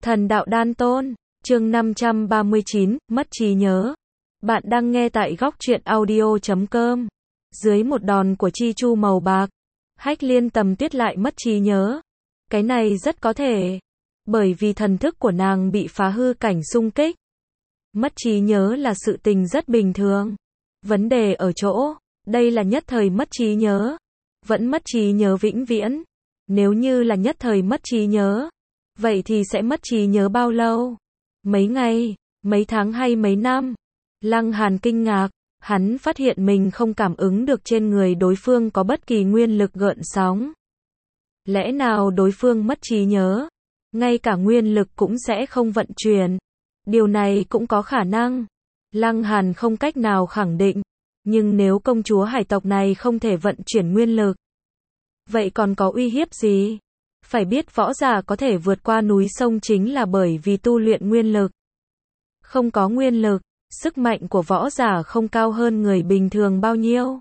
Thần đạo đan tôn, chương 539, mất trí nhớ. Bạn đang nghe tại góc truyện audio.com. Dưới một đòn của chi chu màu bạc, Hách Liên Tầm Tuyết lại mất trí nhớ. Cái này rất có thể, bởi vì thần thức của nàng bị phá hư cảnh xung kích. Mất trí nhớ là sự tình rất bình thường. Vấn đề ở chỗ, đây là nhất thời mất trí nhớ, vẫn mất trí nhớ vĩnh viễn. Nếu như là nhất thời mất trí nhớ, vậy thì sẽ mất trí nhớ bao lâu? Mấy ngày, mấy tháng hay mấy năm? Lăng Hàn kinh ngạc, hắn phát hiện mình không cảm ứng được trên người đối phương có bất kỳ nguyên lực gợn sóng. Lẽ nào đối phương mất trí nhớ? Ngay cả nguyên lực cũng sẽ không vận chuyển. Điều này cũng có khả năng. Lăng Hàn không cách nào khẳng định. Nhưng nếu công chúa hải tộc này không thể vận chuyển nguyên lực, vậy còn có uy hiếp gì? Phải biết võ giả có thể vượt qua núi sông chính là bởi vì tu luyện nguyên lực. Không có nguyên lực, sức mạnh của võ giả không cao hơn người bình thường bao nhiêu.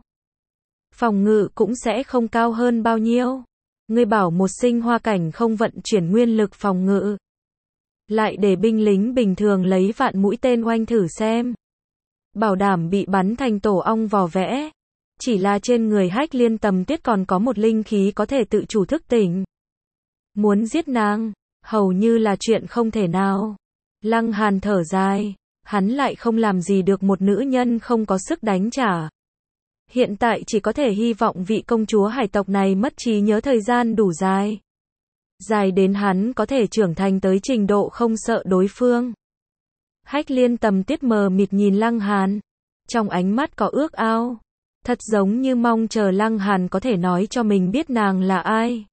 Phòng ngự cũng sẽ không cao hơn bao nhiêu. Ngươi bảo một sinh hoa cảnh không vận chuyển nguyên lực phòng ngự, lại để binh lính bình thường lấy vạn mũi tên oanh thử xem. Bảo đảm bị bắn thành tổ ong vò vẽ. Chỉ là trên người Hách Liên Tầm Tuyết còn có một linh khí có thể tự chủ thức tỉnh. Muốn giết nàng, hầu như là chuyện không thể nào. Lăng Hàn thở dài, hắn lại không làm gì được một nữ nhân không có sức đánh trả. Hiện tại chỉ có thể hy vọng vị công chúa hải tộc này mất trí nhớ thời gian đủ dài. Dài đến hắn có thể trưởng thành tới trình độ không sợ đối phương. Hách Liên Tầm Tuyết mờ mịt nhìn Lăng Hàn, trong ánh mắt có ước ao. Thật giống như mong chờ Lăng Hàn có thể nói cho mình biết nàng là ai.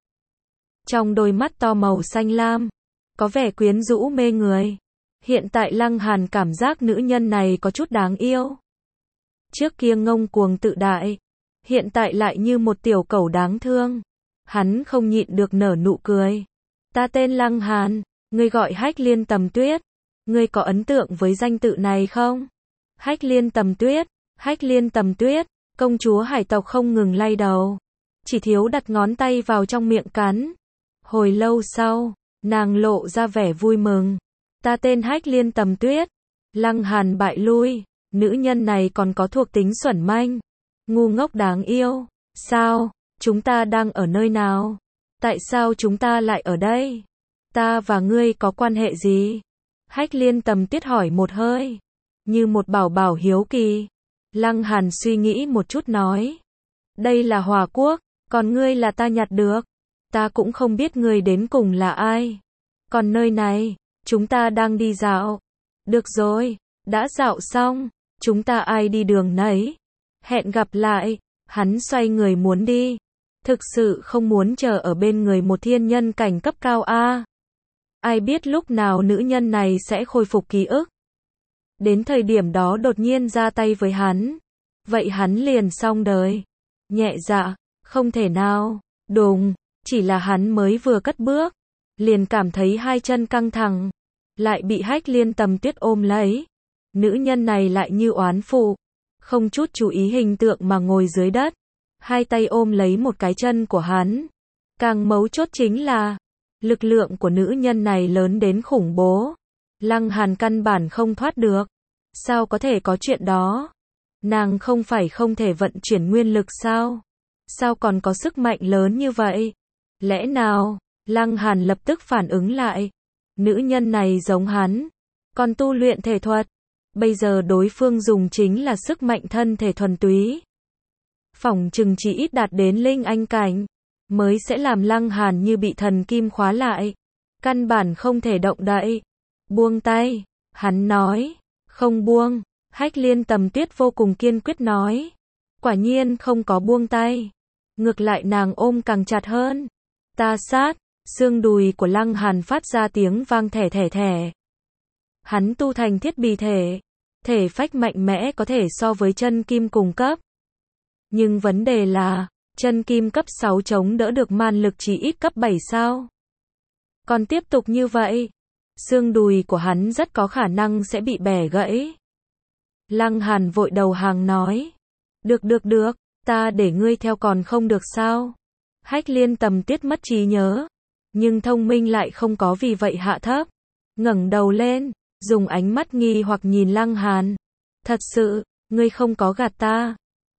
Trong đôi mắt to màu xanh lam, có vẻ quyến rũ mê người. Hiện tại Lăng Hàn cảm giác nữ nhân này có chút đáng yêu. Trước kia ngông cuồng tự đại, hiện tại lại như một tiểu cẩu đáng thương. Hắn không nhịn được nở nụ cười. Ta tên Lăng Hàn, ngươi gọi Hách Liên Tầm Tuyết. Ngươi có ấn tượng với danh tự này không? Hách Liên Tầm Tuyết, Hách Liên Tầm Tuyết. Công chúa hải tộc không ngừng lay đầu, chỉ thiếu đặt ngón tay vào trong miệng cắn. Hồi lâu sau, nàng lộ ra vẻ vui mừng. Ta tên Hách Liên Tầm Tuyết. Lăng Hàn bại lui, nữ nhân này còn có thuộc tính xuẩn manh, ngu ngốc đáng yêu. Sao, chúng ta đang ở nơi nào? Tại sao chúng ta lại ở đây? Ta và ngươi có quan hệ gì? Hách Liên Tầm Tuyết hỏi một hơi, như một bảo bảo hiếu kỳ. Lăng Hàn suy nghĩ một chút nói, đây là Hòa Quốc, còn ngươi là ta nhặt được. Ta cũng không biết ngươi đến cùng là ai. Còn nơi này, chúng ta đang đi dạo. Được rồi, đã dạo xong, chúng ta ai đi đường nấy. Hẹn gặp lại. Hắn xoay người muốn đi. Thực sự không muốn chờ ở bên người một thiên nhân cảnh cấp cao a. Ai biết lúc nào nữ nhân này sẽ khôi phục ký ức. Đến thời điểm đó đột nhiên ra tay với hắn, vậy hắn liền xong đời. Nhẹ dạ, không thể nào. Đùng, chỉ là hắn mới vừa cất bước, liền cảm thấy hai chân căng thẳng, lại bị Hách Liên Tầm Tuyết ôm lấy. Nữ nhân này lại như oán phụ, không chút chú ý hình tượng mà ngồi dưới đất, hai tay ôm lấy một cái chân của hắn. Càng mấu chốt chính là, lực lượng của nữ nhân này lớn đến khủng bố. Lăng Hàn căn bản không thoát được. Sao có thể có chuyện đó? Nàng không phải không thể vận chuyển nguyên lực sao? Sao còn có sức mạnh lớn như vậy? Lẽ nào? Lăng Hàn lập tức phản ứng lại. Nữ nhân này giống hắn, còn tu luyện thể thuật. Bây giờ đối phương dùng chính là sức mạnh thân thể thuần túy. Phỏng chừng chỉ ít đạt đến linh anh cảnh, mới sẽ làm Lăng Hàn như bị thần kim khóa lại. Căn bản không thể động đậy. Buông tay, hắn nói. Không buông. Hách Liên Tầm Tuyết vô cùng kiên quyết nói. Quả nhiên không có buông tay. Ngược lại nàng ôm càng chặt hơn. Ta sát. Xương đùi của Lăng Hàn phát ra tiếng vang thẻ thẻ thẻ. Hắn tu thành thiết bị thể. Thể phách mạnh mẽ có thể so với chân kim cùng cấp. Nhưng vấn đề là, chân kim cấp 6 chống đỡ được man lực chỉ ít cấp 7 sao? Còn tiếp tục như vậy, xương đùi của hắn rất có khả năng sẽ bị bẻ gãy. Lăng Hàn vội đầu hàng nói. Được, ta để ngươi theo còn không được sao? Hách Liên Tầm Tuyết mất trí nhớ, nhưng thông minh lại không có vì vậy hạ thấp. ngẩng đầu lên, dùng ánh mắt nghi hoặc nhìn Lăng Hàn. Thật sự, ngươi không có gạt ta.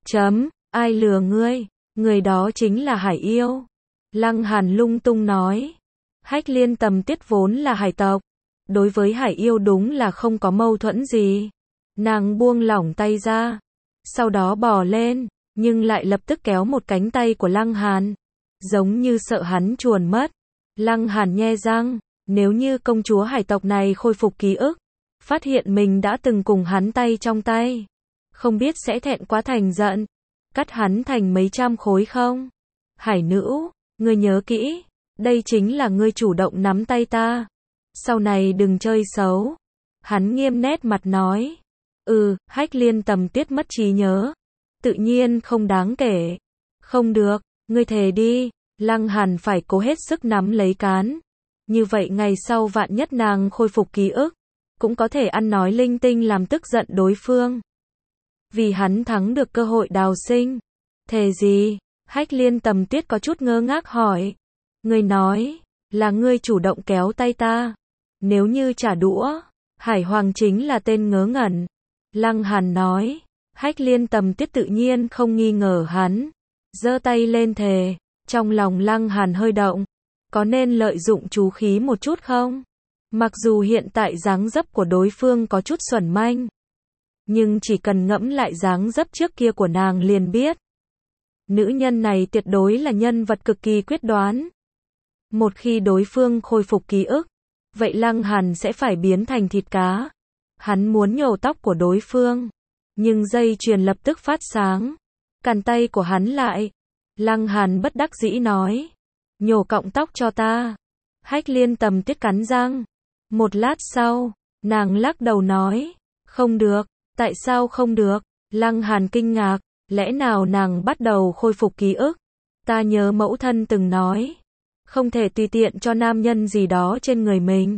Ai lừa ngươi, người đó chính là Hải yêu. Lăng Hàn lung tung nói. Hách Liên Tầm Tuyết vốn là hải tộc, đối với Hải yêu đúng là không có mâu thuẫn gì. Nàng buông lỏng tay ra, sau đó bò lên, nhưng lại lập tức kéo một cánh tay của Lăng Hàn, giống như sợ hắn chuồn mất. Lăng Hàn nhe răng, nếu như công chúa hải tộc này khôi phục ký ức, phát hiện mình đã từng cùng hắn tay trong tay, không biết sẽ thẹn quá thành giận, cắt hắn thành mấy trăm khối không? Hải nữ, ngươi nhớ kỹ, đây chính là ngươi chủ động nắm tay ta. Sau này đừng chơi xấu. Hắn nghiêm nét mặt nói. Hách Liên Tầm Tuyết mất trí nhớ. Tự nhiên không đáng kể. Không được, ngươi thề đi. Lăng Hàn phải cố hết sức nắm lấy cán. Như vậy ngày sau vạn nhất nàng khôi phục ký ức, cũng có thể ăn nói linh tinh làm tức giận đối phương. Vì hắn thắng được cơ hội đào sinh. Thề gì? Hách Liên Tầm Tuyết có chút ngơ ngác hỏi. Ngươi nói, là ngươi chủ động kéo tay ta. Nếu như trả đũa, Hải Hoàng chính là tên ngớ ngẩn. Lăng Hàn nói. Hách Liên Tầm Tuyết tự nhiên không nghi ngờ hắn. Giơ tay lên thề. Trong lòng Lăng Hàn hơi động. Có nên lợi dụng chú khí một chút không? Mặc dù hiện tại dáng dấp của đối phương có chút xuẩn manh, nhưng chỉ cần ngẫm lại dáng dấp trước kia của nàng liền biết. Nữ nhân này tuyệt đối là nhân vật cực kỳ quyết đoán. Một khi đối phương khôi phục ký ức, vậy Lăng Hàn sẽ phải biến thành thịt cá. Hắn muốn nhổ tóc của đối phương, nhưng dây chuyền lập tức phát sáng, cản tay của hắn lại. Lăng Hàn bất đắc dĩ nói, nhổ cọng tóc cho ta. Hách Liên Tầm Tuyết cắn răng. Một lát sau, nàng lắc đầu nói, không được. Tại sao không được? Lăng Hàn kinh ngạc, lẽ nào nàng bắt đầu khôi phục ký ức? Ta nhớ mẫu thân từng nói, không thể tùy tiện cho nam nhân gì đó trên người mình.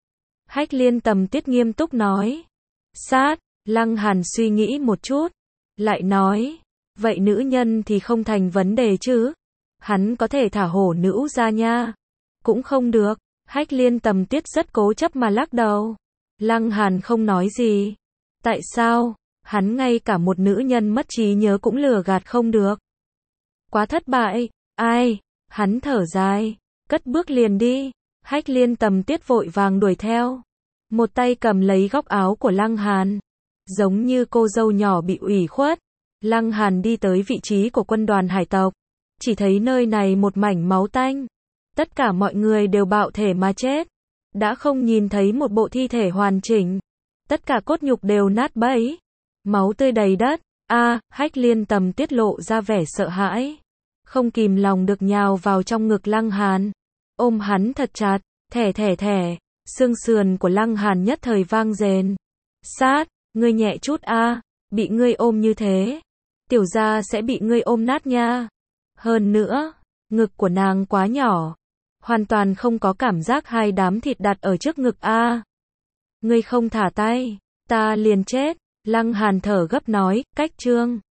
Hách Liên Tầm Tuyết nghiêm túc nói. Sát, Lăng Hàn suy nghĩ một chút, lại nói, vậy nữ nhân thì không thành vấn đề chứ? Hắn có thể thả hổ nữ ra nha. Cũng không được. Hách Liên Tầm Tuyết rất cố chấp mà lắc đầu. Lăng Hàn không nói gì. Tại sao? Hắn ngay cả một nữ nhân mất trí nhớ cũng lừa gạt không được. Quá thất bại. Ai? Hắn thở dài, cất bước liền đi. Hách Liên Tầm Tuyết vội vàng đuổi theo. Một tay cầm lấy góc áo của Lăng Hàn, giống như cô dâu nhỏ bị ủy khuất. Lăng Hàn đi tới vị trí của quân đoàn hải tộc, chỉ thấy nơi này một mảnh máu tanh. Tất cả mọi người đều bạo thể mà chết, đã không nhìn thấy một bộ thi thể hoàn chỉnh. Tất cả cốt nhục đều nát bấy, máu tươi đầy đất. Hách Liên Tầm Tuyết lộ ra vẻ sợ hãi, không kìm lòng được nhào vào trong ngực Lăng Hàn, ôm hắn thật chặt, thẻ, xương sườn của Lăng Hàn nhất thời vang rền. Sát, ngươi nhẹ chút bị ngươi ôm như thế, tiểu gia sẽ bị ngươi ôm nát nha. Hơn nữa, ngực của nàng quá nhỏ, hoàn toàn không có cảm giác hai đám thịt đặt ở trước ngực Ngươi không thả tay, ta liền chết. Lăng Hàn thở gấp nói, cách chương.